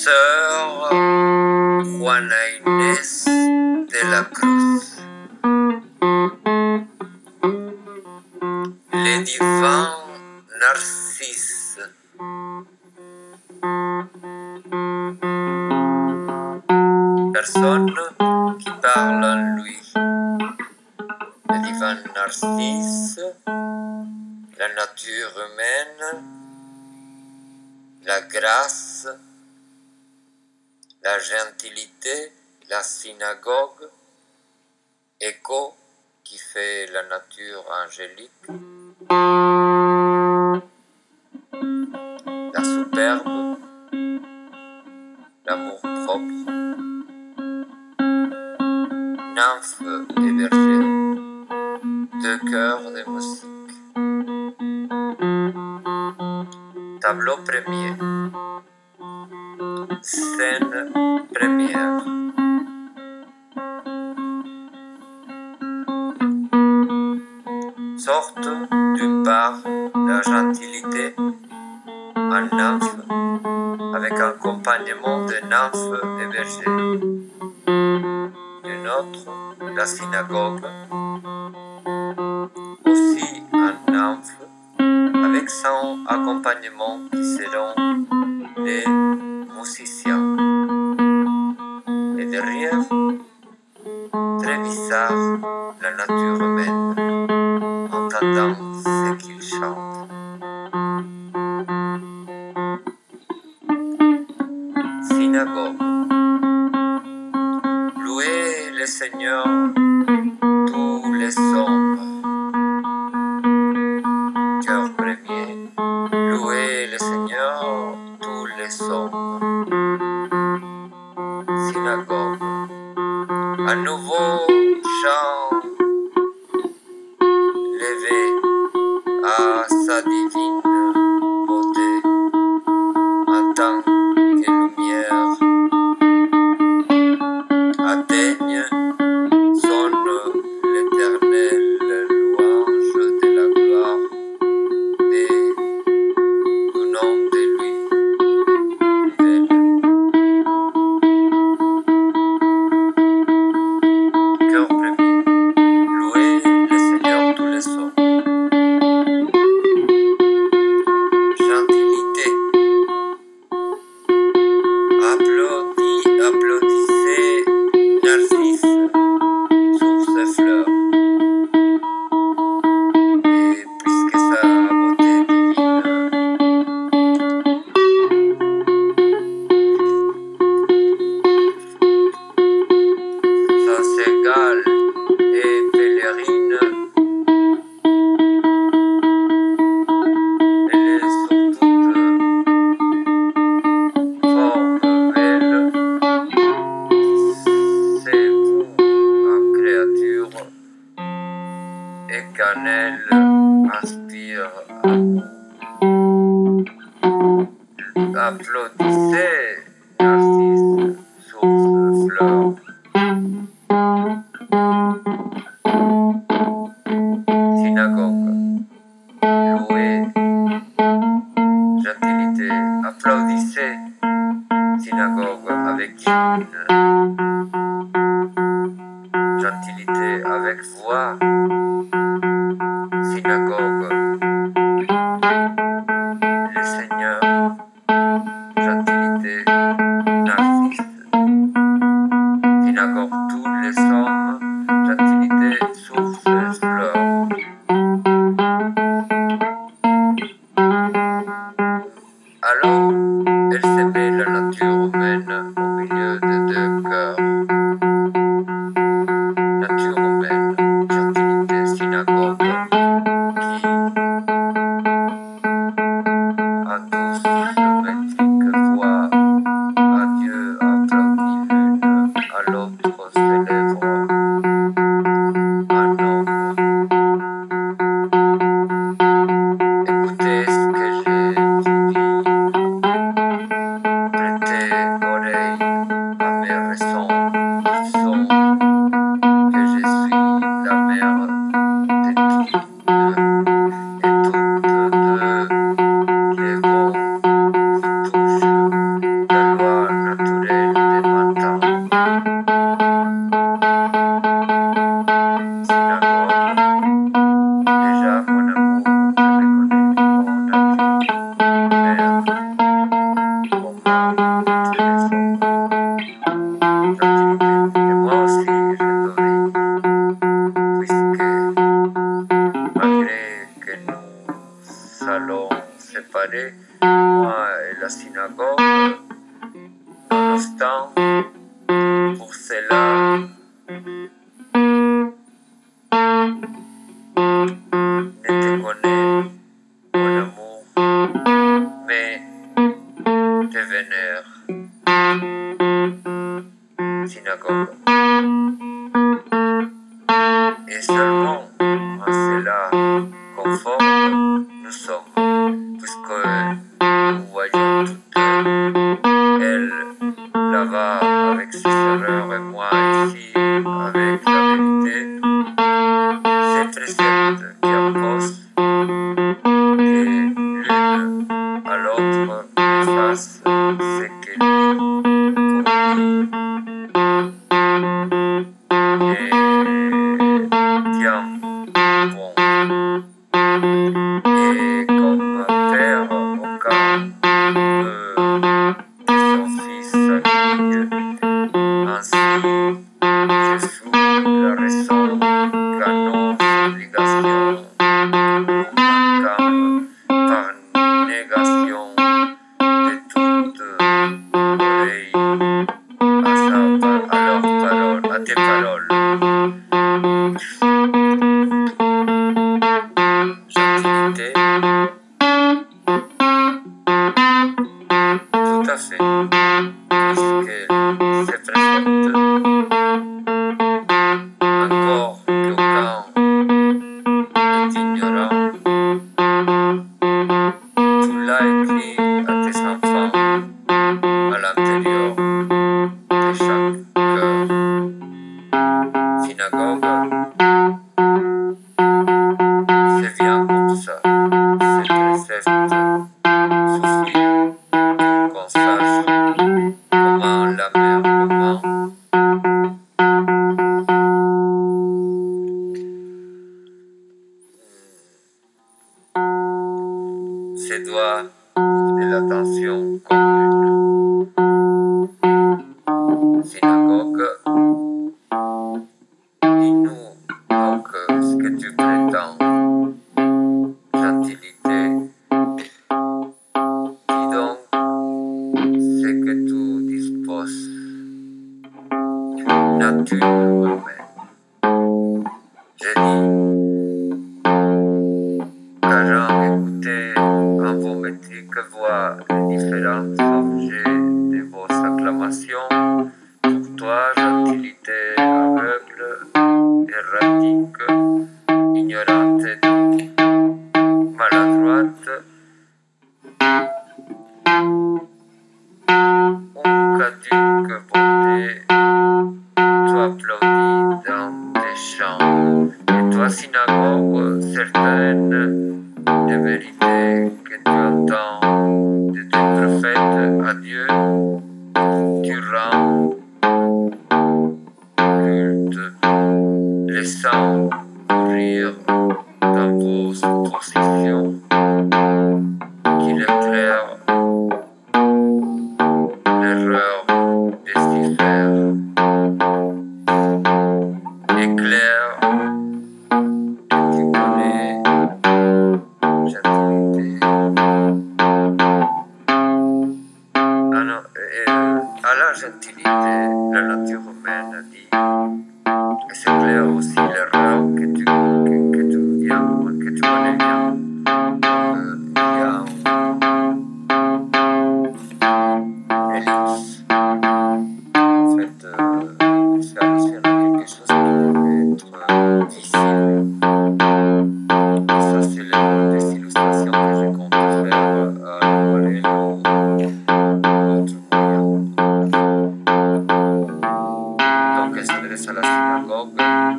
Sœur Juana Inés de la Cruz. Les divins Narcisses. Personne qui parle en lui. Le divin Narcisse, la nature humaine, la grâce, la gentilité, la synagogue, Écho qui fait la nature angélique, la superbe, l'amour propre, nymphe et berger, deux cœurs de musique. Tableau premier, scène première. Sorte d'une part la gentilité en nymphe avec accompagnement de nymphes et bergers. D'une autre, la synagogue, aussi en nymphe avec son accompagnement qui seront les musiciens. Et derrière, très bizarre, la nature humaine, entendant ce qu'il chante. Synagogue. Louez le Seigneur, tous les hommes. Cœur premier. Louez le Seigneur, tous les hommes. Synagogue. Un nouveau chant levé à sa divine beauté en tant que lumière atteigne sonne l'éternelle louange de la gloire et du nom de lui. Cœur premier, louez le Seigneur tous les hommes. Gentilité, applaudissez Narcisse sur ses fleurs. Et puisque sa beauté divine sans égale et pèlerine, elle est sur toute forme belle. C'est vous, en créature, et qu'en elle inspire amour. Applaudissez Narcisse sur ce fleur. Synagogue. Louez. Gentilité. Applaudissez. Synagogue avec hymne. Gentilité avec voix. Synagogue. Le Seigneur. Gentilité. Narcisse. Synagogue tous les hommes. Gentilité sur ces fleurs. Alors, elle s'aimait la nature humaine au milieu de deux cœurs. Nature humaine, gentilité, synagogue, qui, à douce métrique voix, à Dieu applaudit l'une à l'autre célèbre un homme. Écoutez ce que j'ai dit, prêtez oreille. synagogue. Nonobstant, pour cela, ne te connais, mon amour, mais te vénère. Synagogue. Et seulement en cela conforme nous sommes, puisque nous voyons toutes elle là-bas avec ses erreurs et moi ici avec la vérité. Ces préceptes qui imposent que l'une à l'autre fasse ce que lui convient. Tiens, bon, et comme père au cas que son fils s'aligne, ainsi je suis la raison qu'à nos obligations nous manquons par négation de toute oreille à tes paroles. Gentilité, tout à fait, puisque ces préceptes, encore qu'aucun est ignorant, tu l'as écrit à tes enfants à l'intérieur de chaque cœur. Synagogue, c'est bien comme ça. Ces préceptes suffisent pour qu'on sache comment la mère comment se doit de l'attention commune. Synagogue, dis-nous donc ce que tu prétends. Gentilité, dis donc ce que tu disposes. Nature humaine. J'ai dit, qu'ayant écouté en vos métriques voix les différents objets de vos acclamations, pour toi, gentilité aveugle, erratique, ignorante, maladroite, une caduque bonté, tu applaudis dans tes chants, et toi, synagogue, certaine de vérité que tu entends de tes prophètes à Dieu, tu rends culte, laissant courir dans vos suppositions qu'il éclaire l'erreur décifère. Éclaire que tu connais, gentilité. À la gentilité, la nature humaine dit, et c'est clair aussi l'erreur que tu connais bien. Il y a une ellipse. En fait, c'est allusion à quelque chose qui peut être visible. Et ça, c'est les illustrations que je compte faire à l'aquarelle ou d'autres moyens. Donc, elle s'adresse à la synagogue.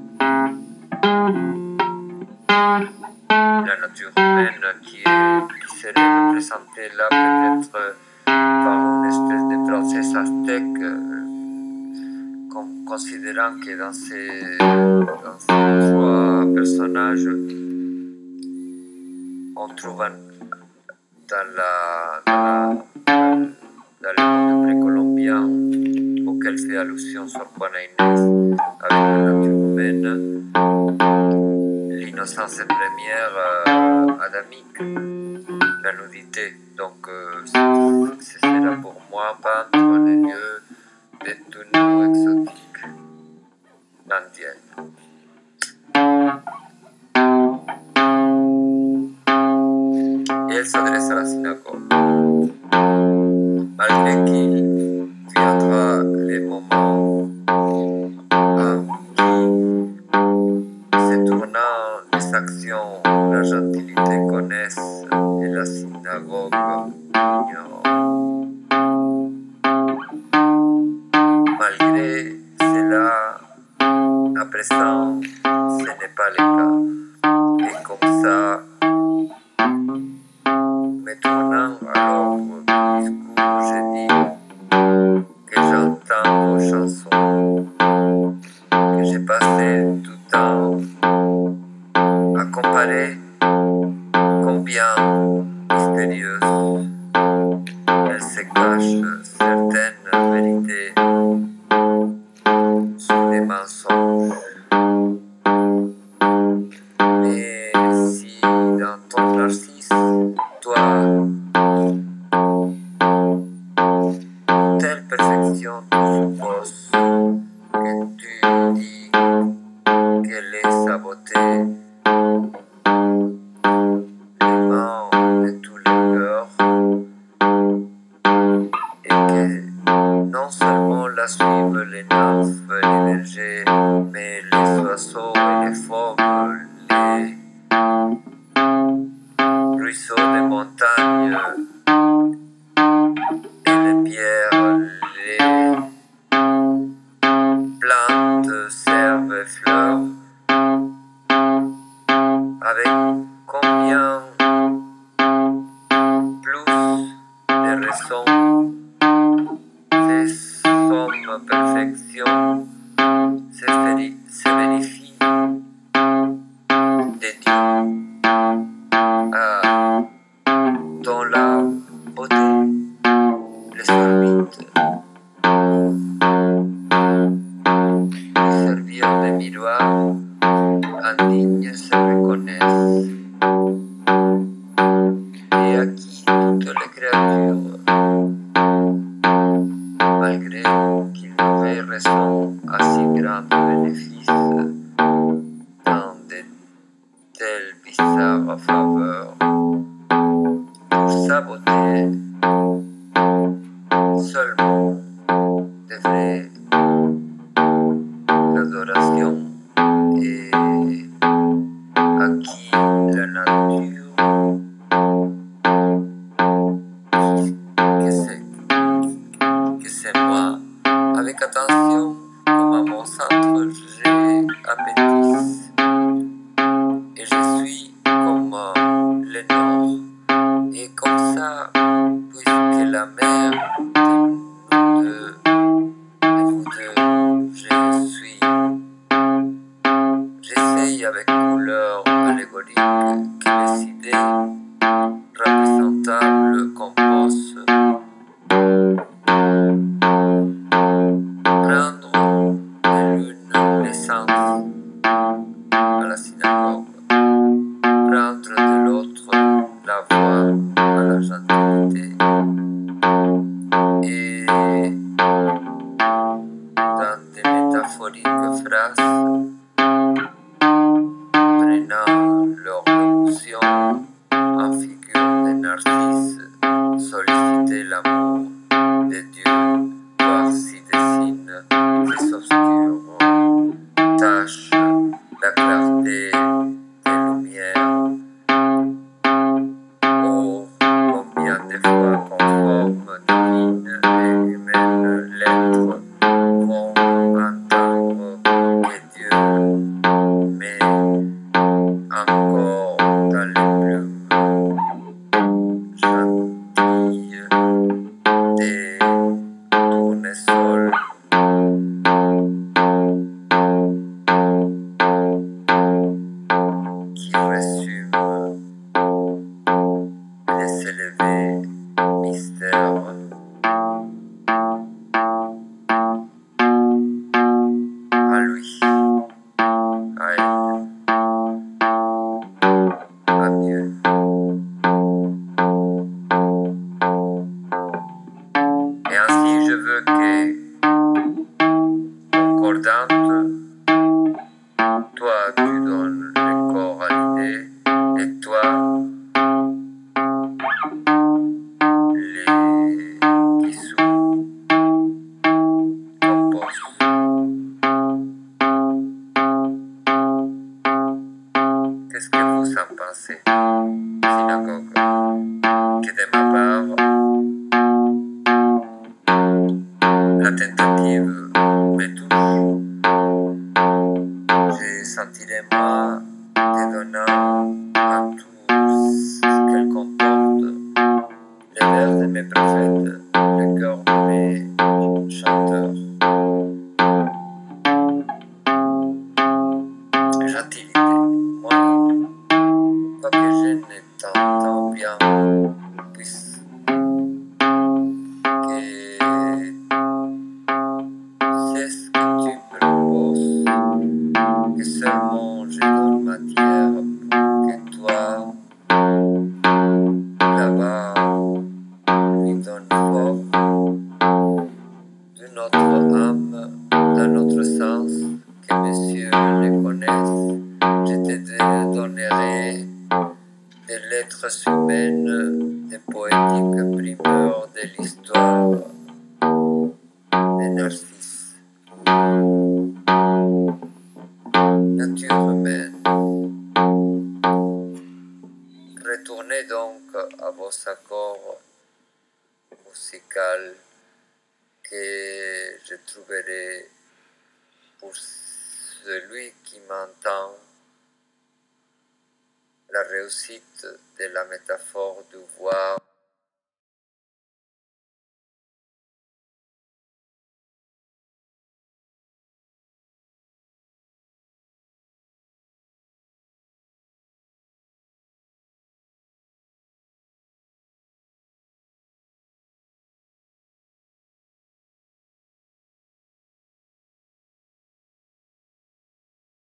La nature humaine qui serait représentée là peut-être par une espèce de princesse aztèque, considérant que dans ces trois personnages, on trouve dans le monde précolombien auquel fait allusion Sor Juana Inés avec la nature humaine, l'innocence première adamique. la nudité. Donc, ce sera pour moi peindre les lieux de tenues exotiques indiennes. Et elle s'adresse à la synagogue. Malgré qu'il viendra les moments qui, se tournant les actions, la gentilité connaissent et la synagogue ignore. Malgré cela, à présent, ce n'est pas le cas. Et comme ça, me tournant alors au discours, je dis que j'entends vos chansons, que j'ai passé tout le temps à comparer combien mystérieuses elles se cachent certaines vérités sous des mensonges. Mais si dans ton narcisse, toi, telle perfection te suppose que tu dis quelle est sa beauté, les mains de tous les cœurs, et que non seulement la suivent les nymphes, les bergers, mais les oiseaux et les fauves, les ruisseaux des montagnes et les pierres, les plantes, herbes et fleurs, avec combien plus de raisons ces sommes perfections se vérifient de Dieu dans la beauté les orbites, les servir de miroir indignes se reconnaissent, et à qui toutes les créatures, malgré qu'ils n'avaient raison à si grand bénéfice dans de telles bizarres faveurs, pour sa beauté seulement devrait l'adoration, et à qui la nature, que c'est moi, avec attention, comme à mon centre, j'ai appétit, et je suis comme le nord, et comme ça, puisque la mer de vous deux, je suis. J'essaye avec couleur allégorique que les idées représentables composent prendre de l'une l'essence à la synagogue, prendre de l'autre la voix à la gentilité, et dans des métaphoriques phrases, prenant leur locution en figure de narcisse, solliciter l'amour de Dieu, voir si dessine les obscures tâches, la clarté des lumières. Oh, combien de fois conformes, divines et humaines lettres vont entendre que Dieu met encore dans les plumes gentilles des tournesols. Qui résument les élevés mystères à lui, à elle, à Dieu. la tentative me touche. J'ai sentirai moi dédonnant à tout ce qu'elle comporte, les vers de mes prophètes, le cœur de mes chanteurs. Gentilité, moi, quoique je ne t'entends bien, puisque c'est ce que tu proposes, que seulement je donne matière pour que toi, là-bas, lui donnes forme de notre âme, dans notre sens, que messieurs le connaissent. Je te donnerai des lettres humaines, des poétiques primeurs de l'histoire de Narcisse. Nature humaine. Retournez donc à vos accords musicaux que je trouverai pour celui qui m'entend la réussite de la métaphore du voir